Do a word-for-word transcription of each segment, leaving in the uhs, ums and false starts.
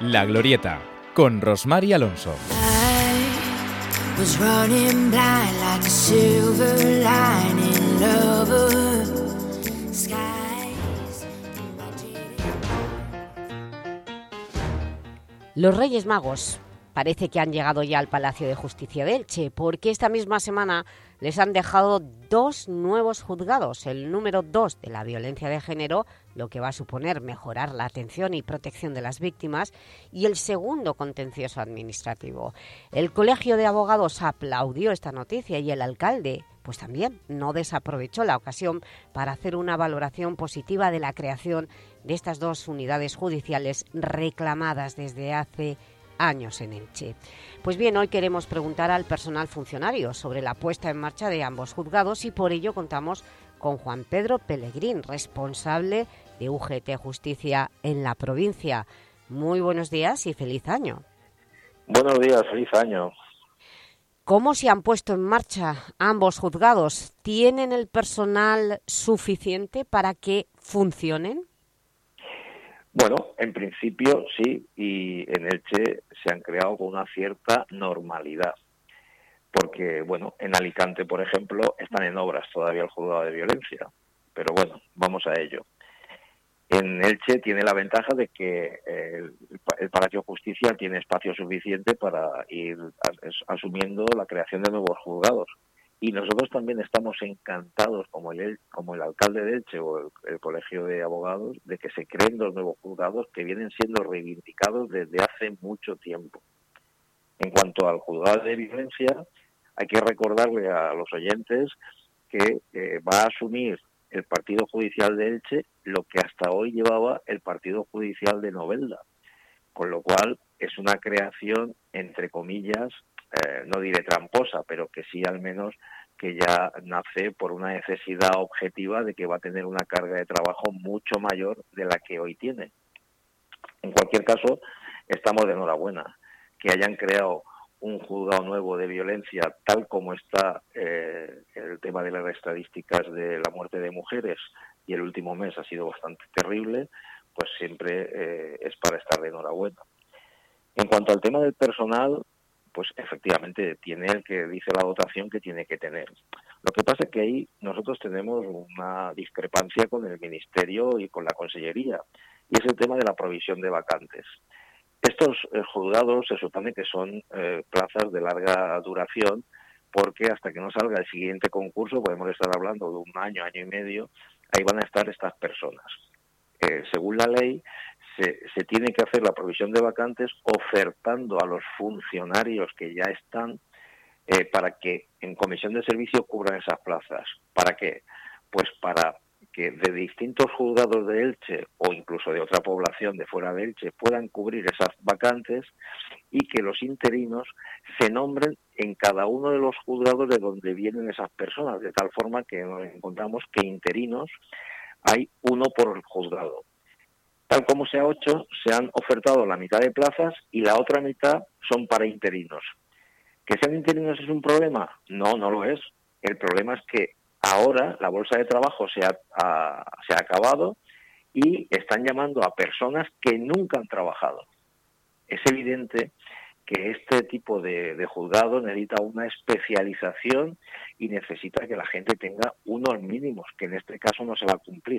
La Glorieta, con Rosmar y Alonso. Los Reyes Magos parece que han llegado ya al Palacio de Justicia de Elche, porque esta misma semana les han dejado dos nuevos juzgados, el número dos de la violencia de género, lo que va a suponer mejorar la atención y protección de las víctimas, y el segundo contencioso administrativo. El Colegio de Abogados aplaudió esta noticia y el alcalde pues también no desaprovechó la ocasión para hacer una valoración positiva de la creación de estas dos unidades judiciales reclamadas desde hace años en Elche. Pues bien, hoy queremos preguntar al personal funcionario sobre la puesta en marcha de ambos juzgados y por ello contamos con Juan Pedro Pellegrín, responsable de U G T Justicia en la provincia. Muy buenos días y feliz año. Buenos días, feliz año. ¿Cómo se han puesto en marcha ambos juzgados? ¿Tienen el personal suficiente para que funcionen? Bueno, en principio sí, y en Elche se han creado con una cierta normalidad, porque, bueno, en Alicante, por ejemplo, están en obras todavía el juzgado de violencia, pero bueno, vamos a ello. En Elche tiene la ventaja de que el, el Palacio de Justicia tiene espacio suficiente para ir asumiendo la creación de nuevos juzgados. Y nosotros también estamos encantados, como el, como el alcalde de Elche o el, el Colegio de Abogados, de que se creen los nuevos juzgados que vienen siendo reivindicados desde hace mucho tiempo. En cuanto al juzgado de violencia, hay que recordarle a los oyentes que eh, va a asumir el Partido Judicial de Elche lo que hasta hoy llevaba el Partido Judicial de Novelda, con lo cual es una creación, entre comillas, eh, no diré tramposa, pero que sí al menos que ya nace por una necesidad objetiva de que va a tener una carga de trabajo mucho mayor de la que hoy tiene. En cualquier caso, estamos de enhorabuena que hayan creado un juzgado nuevo de violencia, tal como está eh, el tema de las estadísticas de la muerte de mujeres, y el último mes ha sido bastante terrible, pues siempre eh, es para estar de enhorabuena. En cuanto al tema del personal, pues efectivamente tiene el que dice la dotación que tiene que tener. Lo que pasa es que ahí nosotros tenemos una discrepancia con el Ministerio y con la Consellería, y es el tema de la provisión de vacantes. Estos eh, juzgados se supone que son eh, plazas de larga duración, porque hasta que no salga el siguiente concurso, podemos estar hablando de un año, año y medio, ahí van a estar estas personas. Eh, según la ley, se, se tiene que hacer la provisión de vacantes ofertando a los funcionarios que ya están eh, para que en comisión de servicio cubran esas plazas. ¿Para qué? Pues para que de distintos juzgados de Elche o incluso de otra población de fuera de Elche puedan cubrir esas vacantes y que los interinos se nombren en cada uno de los juzgados de donde vienen esas personas, de tal forma que nos encontramos que interinos hay uno por juzgado. Tal como se ha hecho, se han ofertado la mitad de plazas y la otra mitad son para interinos. ¿Que sean interinos es un problema? No, no lo es. El problema es que ahora la bolsa de trabajo se ha, ha, se ha acabado y están llamando a personas que nunca han trabajado. Es evidente que este tipo de, de juzgado necesita una especialización y necesita que la gente tenga unos mínimos, que en este caso no se va a cumplir.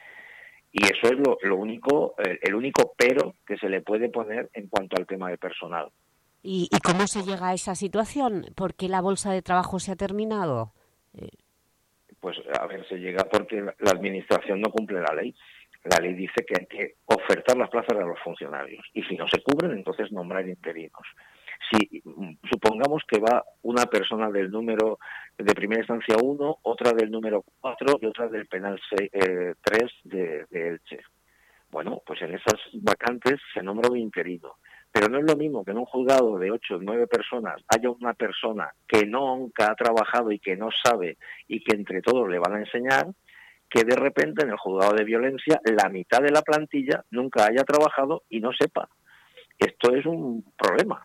Y eso es lo, lo único, el, el único pero que se le puede poner en cuanto al tema de personal. ¿Y, y cómo se llega a esa situación? ¿Por qué la bolsa de trabajo se ha terminado? Eh... Pues, a ver, se llega porque la administración no cumple la ley. La ley dice que hay que ofertar las plazas a los funcionarios y si no se cubren, entonces nombrar interinos. Si supongamos que va una persona del número de primera instancia uno, otra del número cuatro y otra del penal tres de, de Elche. Bueno, pues en esas vacantes se nombra un interino. Pero no es lo mismo que en un juzgado de ocho o nueve personas haya una persona que nunca ha trabajado y que no sabe y que entre todos le van a enseñar, que de repente en el juzgado de violencia la mitad de la plantilla nunca haya trabajado y no sepa. Esto es un problema.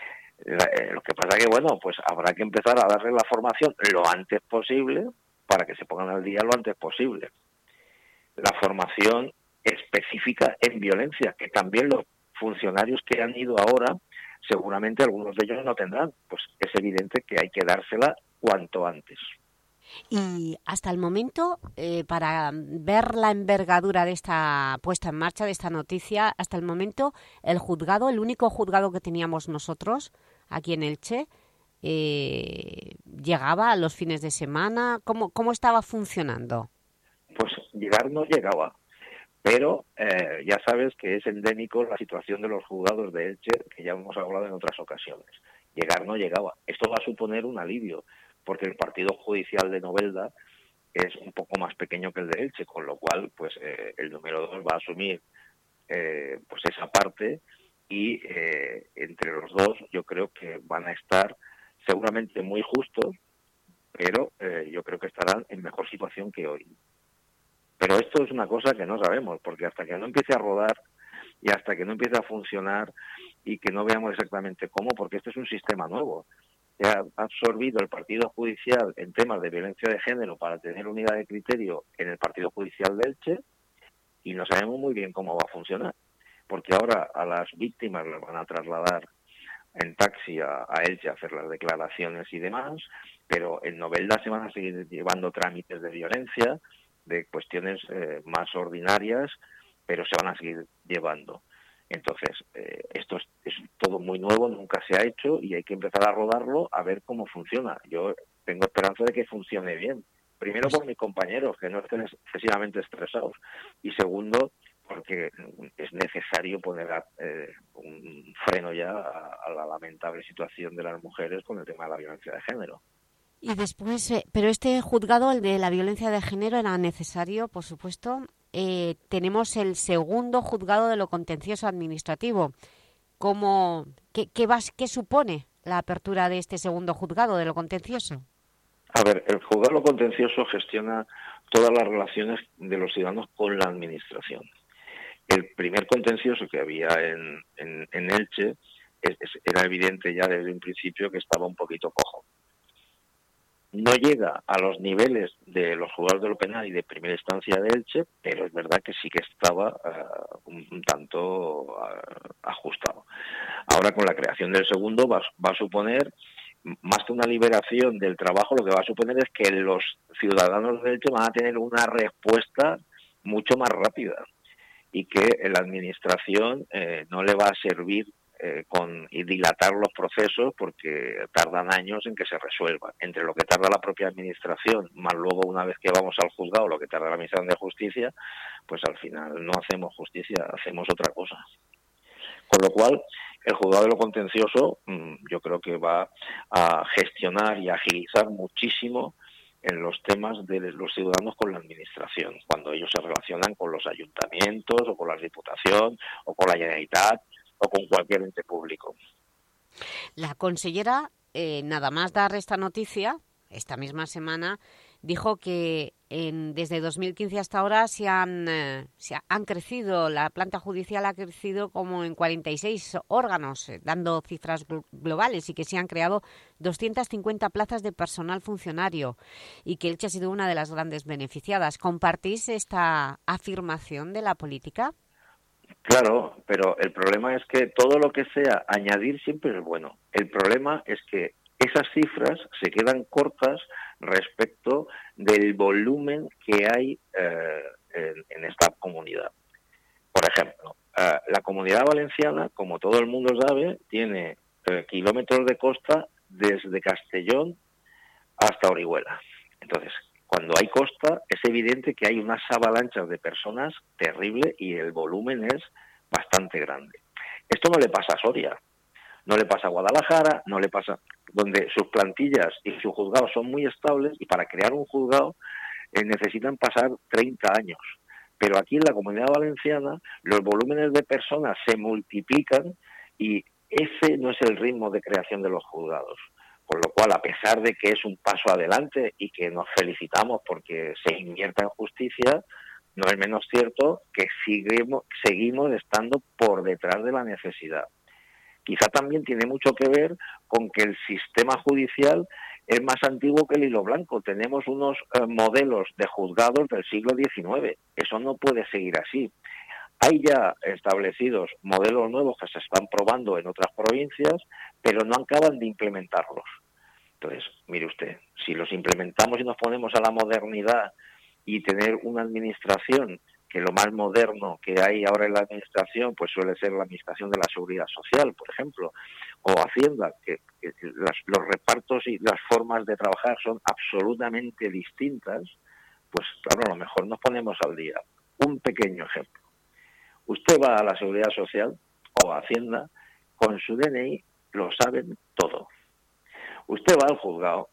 Lo que pasa que, bueno, pues habrá que empezar a darle la formación lo antes posible para que se pongan al día lo antes posible. La formación específica en violencia, que también los funcionarios que han ido ahora, seguramente algunos de ellos no tendrán. Pues es evidente que hay que dársela cuanto antes. Y hasta el momento, eh, para ver la envergadura de esta puesta en marcha, de esta noticia, hasta el momento el juzgado, el único juzgado que teníamos nosotros aquí en Elche, eh, ¿llegaba a los fines de semana? ¿Cómo, cómo estaba funcionando? Pues llegar no llegaba, pero eh, ya sabes que es endémico la situación de los juzgados de Elche, que ya hemos hablado en otras ocasiones. Llegar no llegaba. Esto va a suponer un alivio, porque el partido judicial de Novelda es un poco más pequeño que el de Elche, con lo cual pues eh, el número dos va a asumir eh, pues esa parte y eh, entre los dos yo creo que van a estar seguramente muy justos, pero eh, yo creo que estarán en mejor situación que hoy. Pero esto es una cosa que no sabemos, porque hasta que no empiece a rodar y hasta que no empiece a funcionar y que no veamos exactamente cómo, porque este es un sistema nuevo. Se ha absorbido el partido judicial en temas de violencia de género para tener unidad de criterio en el partido judicial de Elche y no sabemos muy bien cómo va a funcionar, porque ahora a las víctimas las van a trasladar en taxi a, a Elche a hacer las declaraciones y demás, pero en Novelda se van a seguir llevando trámites de violencia, de cuestiones eh, más ordinarias, pero se van a seguir llevando. Entonces, eh, esto es, es todo muy nuevo, nunca se ha hecho y hay que empezar a rodarlo a ver cómo funciona. Yo tengo esperanza de que funcione bien. Primero por mis compañeros, que no estén excesivamente estresados. Y segundo, porque es necesario poner a, eh, un freno ya a, a la lamentable situación de las mujeres con el tema de la violencia de género. Y después, eh, pero este juzgado, el de la violencia de género, era necesario, por supuesto. Eh, tenemos el segundo juzgado de lo contencioso administrativo. ¿Cómo, qué, qué, vas, ¿Qué supone la apertura de este segundo juzgado de lo contencioso? A ver, el juzgado de lo contencioso gestiona todas las relaciones de los ciudadanos con la administración. El primer contencioso que había en, en, en Elche es, es, era evidente ya desde un principio que estaba un poquito cojo. No llega a los niveles de los juzgados de lo penal y de primera instancia de Elche, pero es verdad que sí que estaba uh, un, un tanto uh, ajustado. Ahora con la creación del segundo va, va a suponer, más que una liberación del trabajo, lo que va a suponer es que los ciudadanos de Elche van a tener una respuesta mucho más rápida y que la administración eh, no le va a servir Eh, con y dilatar los procesos porque tardan años en que se resuelvan. Entre lo que tarda la propia administración, más luego una vez que vamos al juzgado, lo que tarda la administración de justicia, pues al final no hacemos justicia, hacemos otra cosa. Con lo cual, el juzgado de lo contencioso mmm, yo creo que va a gestionar y agilizar muchísimo en los temas de los ciudadanos con la administración, cuando ellos se relacionan con los ayuntamientos o con la Diputación o con la Generalitat o con cualquier ente público. La consellera, eh, nada más dar esta noticia, esta misma semana, dijo que en, desde dos mil quince hasta ahora se han, eh, se han crecido, la planta judicial ha crecido como en cuarenta y seis órganos, eh, dando cifras globales, y que se han creado doscientas cincuenta plazas de personal funcionario y que Elche ha sido una de las grandes beneficiadas. ¿Compartís esta afirmación de la política? Claro, pero el problema es que todo lo que sea añadir siempre es bueno. El problema es que esas cifras se quedan cortas respecto del volumen que hay eh, en, en esta comunidad. Por ejemplo, eh, la Comunidad Valenciana, como todo el mundo sabe, tiene eh, kilómetros de costa desde Castellón hasta Orihuela. Entonces, cuando hay costa, es evidente que hay unas avalanchas de personas terrible y el volumen es bastante grande. Esto no le pasa a Soria, no le pasa a Guadalajara, no le pasa donde sus plantillas y sus juzgados son muy estables y para crear un juzgado eh, necesitan pasar treinta años. Pero aquí en la Comunidad Valenciana los volúmenes de personas se multiplican y ese no es el ritmo de creación de los juzgados. Con lo cual, a pesar de que es un paso adelante y que nos felicitamos porque se invierta en justicia, no es menos cierto que seguimos, seguimos estando por detrás de la necesidad. Quizá también tiene mucho que ver con que el sistema judicial es más antiguo que el hilo blanco. Tenemos unos eh, modelos de juzgados del siglo diecinueve. Eso no puede seguir así. Hay ya establecidos modelos nuevos que se están probando en otras provincias, pero no acaban de implementarlos. Entonces, mire usted, si los implementamos y nos ponemos a la modernidad y tener una administración, que lo más moderno que hay ahora en la administración pues suele ser la administración de la Seguridad Social, por ejemplo, o Hacienda, que, que las, los repartos y las formas de trabajar son absolutamente distintas, pues claro, a lo mejor nos ponemos al día. Un pequeño ejemplo. Usted va a la Seguridad Social o a Hacienda, con su D N I lo saben todo. Usted va al juzgado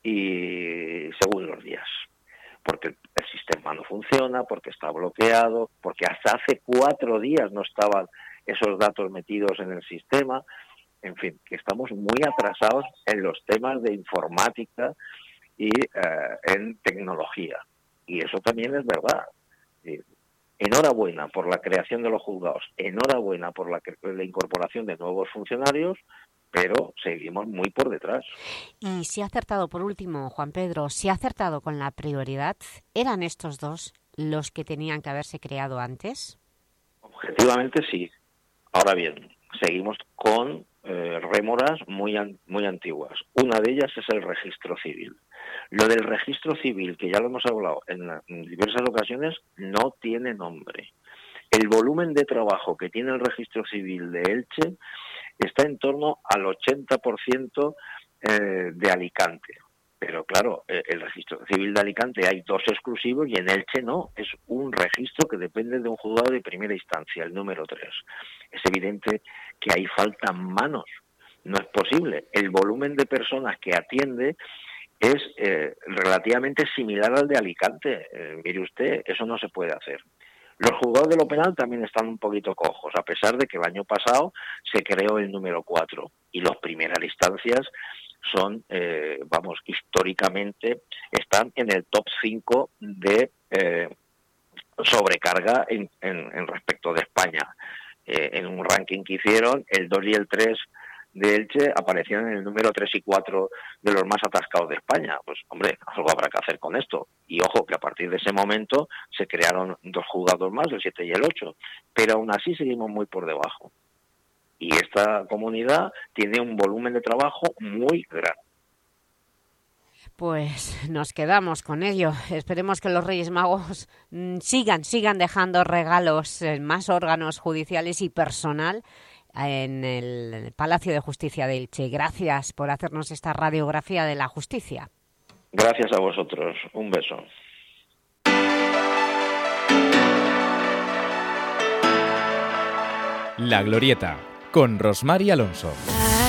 y según los días, porque el sistema no funciona, porque está bloqueado, porque hasta hace cuatro días no estaban esos datos metidos en el sistema. En fin, que estamos muy atrasados en los temas de informática y eh, en tecnología. Y eso también es verdad. Enhorabuena por la creación de los juzgados, enhorabuena por la, la incorporación de nuevos funcionarios, pero seguimos muy por detrás. Y si ha acertado, por último, Juan Pedro, si ha acertado con la prioridad, ¿eran estos dos los que tenían que haberse creado antes? Objetivamente sí. Ahora bien, seguimos con eh, rémoras muy, an muy antiguas. Una de ellas es el registro civil. Lo del registro civil, que ya lo hemos hablado en, en diversas ocasiones, no tiene nombre. El volumen de trabajo que tiene el registro civil de Elche está en torno al ochenta por ciento eh, de Alicante. Pero claro, eh, el registro civil de Alicante hay dos exclusivos y en Elche no. Es un registro que depende de un juzgado de primera instancia, el número tres. Es evidente que ahí faltan manos. No es posible. El volumen de personas que atiende es eh, relativamente similar al de Alicante. Eh, mire usted, eso no se puede hacer. Los juzgados de lo penal también están un poquito cojos, a pesar de que el año pasado se creó el número cuatro y las primeras instancias son, eh, vamos, históricamente están en el top cinco de eh, sobrecarga en, en, en respecto de España. Eh, en un ranking que hicieron, el dos y el tres de Elche aparecían en el número tres y cuatro de los más atascados de España. Pues, hombre, algo habrá que hacer con esto. Y ojo, que a partir de ese momento se crearon dos juzgados más, el siete y el ocho. Pero aún así seguimos muy por debajo. Y esta comunidad tiene un volumen de trabajo muy grande. Pues nos quedamos con ello. Esperemos que los Reyes Magos sigan, sigan dejando regalos en más órganos judiciales y personal en el Palacio de Justicia de Elche. Gracias por hacernos esta radiografía de la justicia. Gracias a vosotros. Un beso. La Glorieta, con Rosmar Alonso.